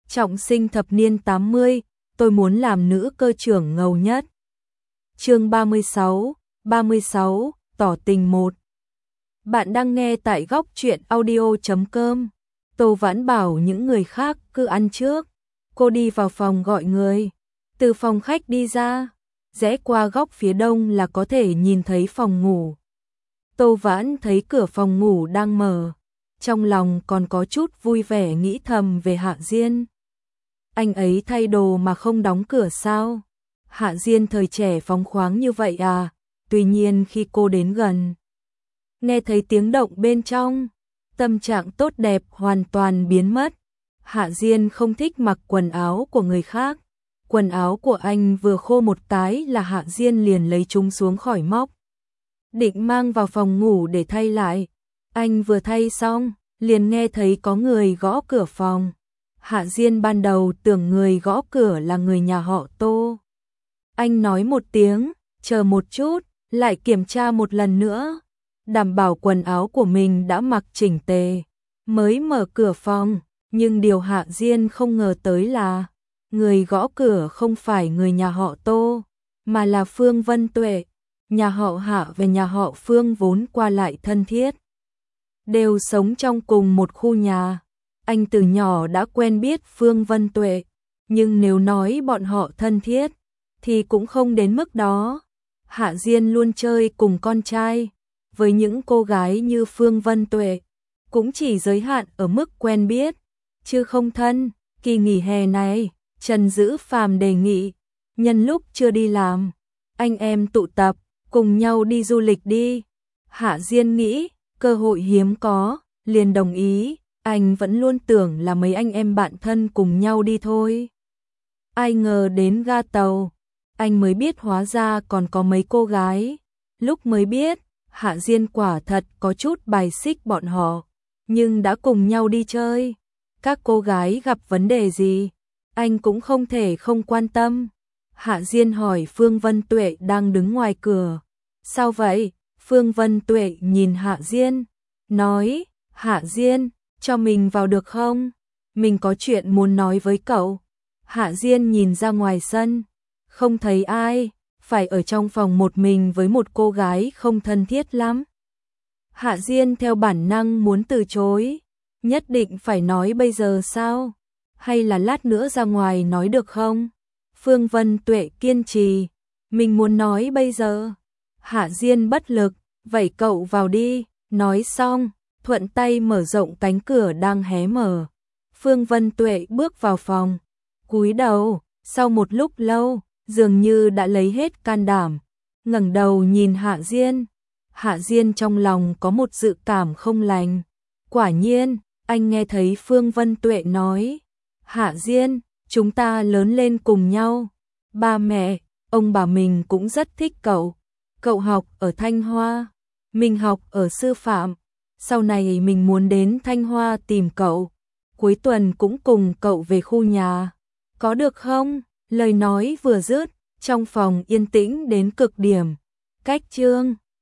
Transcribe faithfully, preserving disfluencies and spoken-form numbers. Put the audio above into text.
trọng sinh thập niên tám mươi, tôi muốn làm nữ cơ trưởng ngầu nhất. Chương ba mươi sáu, ba mươi sáu, tỏ tình một. Bạn đang nghe tại góc truyện audio chấm com. Tô Vãn bảo những người khác cứ ăn trước. Cô đi vào phòng gọi người. Từ phòng khách đi ra, rẽ qua góc phía đông là có thể nhìn thấy phòng ngủ. Tô Vãn thấy cửa phòng ngủ đang mở, trong lòng còn có chút vui vẻ nghĩ thầm về Hạ Diên. Anh ấy thay đồ mà không đóng cửa sao? Hạ Diên thời trẻ phóng khoáng như vậy à? Tuy nhiên khi cô đến gần, nghe thấy tiếng động bên trong, tâm trạng tốt đẹp hoàn toàn biến mất. Hạ Diên không thích mặc quần áo của người khác. Quần áo của anh vừa khô một cái là Hạ Diên liền lấy chúng xuống khỏi móc, định mang vào phòng ngủ để thay lại. Anh vừa thay xong, liền nghe thấy có người gõ cửa phòng. Hạ Diên ban đầu tưởng người gõ cửa là người nhà họ Tô. Anh nói một tiếng, chờ một chút, lại kiểm tra một lần nữa, đảm bảo quần áo của mình đã mặc chỉnh tề, mới mở cửa phòng. Nhưng điều Hạ Diên không ngờ tới là người gõ cửa không phải người nhà họ Tô, mà là Phương Vân Tuệ. Nhà họ Hạ và nhà họ Phương vốn qua lại thân thiết, đều sống trong cùng một khu nhà. Anh từ nhỏ đã quen biết Phương Vân Tuệ, nhưng nếu nói bọn họ thân thiết thì cũng không đến mức đó. Hạ Diên luôn chơi cùng con trai, với những cô gái như Phương Vân Tuệ cũng chỉ giới hạn ở mức quen biết, chứ không thân. Kỳ nghỉ hè này, Trần Dữ Phàm đề nghị nhân lúc chưa đi làm, anh em tụ tập cùng nhau đi du lịch đi. Hạ Diên nghĩ cơ hội hiếm có, liền đồng ý. Anh vẫn luôn tưởng là mấy anh em bạn thân cùng nhau đi thôi. Ai ngờ đến ga tàu, anh mới biết hóa ra còn có mấy cô gái. Lúc mới biết, Hạ Diên quả thật có chút bài xích bọn họ, nhưng đã cùng nhau đi chơi. Các cô gái gặp vấn đề gì, anh cũng không thể không quan tâm. Hạ Diên hỏi Phương Vân Tuệ đang đứng ngoài cửa. Sao vậy? Phương Vân Tuệ nhìn Hạ Diên, nói, Hạ Diên, cho mình vào được không? Mình có chuyện muốn nói với cậu. Hạ Diên nhìn ra ngoài sân, không thấy ai, phải ở trong phòng một mình với một cô gái không thân thiết lắm. Hạ Diên theo bản năng muốn từ chối. Nhất định phải nói bây giờ sao? Hay là lát nữa ra ngoài nói được không? Phương Vân Tuệ kiên trì, mình muốn nói bây giờ. Hạ Diên bất lực, vậy cậu vào đi. Nói xong, thuận tay mở rộng cánh cửa đang hé mở. Phương Vân Tuệ bước vào phòng, cúi đầu, sau một lúc lâu, dường như đã lấy hết can đảm, ngẩng đầu nhìn Hạ Diên. Hạ Diên trong lòng có một dự cảm không lành. Quả nhiên, anh nghe thấy Phương Vân Tuệ nói, Hạ Diên, chúng ta lớn lên cùng nhau. Ba mẹ, ông bà mình cũng rất thích cậu. Cậu học ở Thanh Hoa, mình học ở sư phạm. Sau này mình muốn đến Thanh Hoa tìm cậu, cuối tuần cũng cùng cậu về khu nhà, có được không? Lời nói vừa dứt, trong phòng yên tĩnh đến cực điểm. Cách chương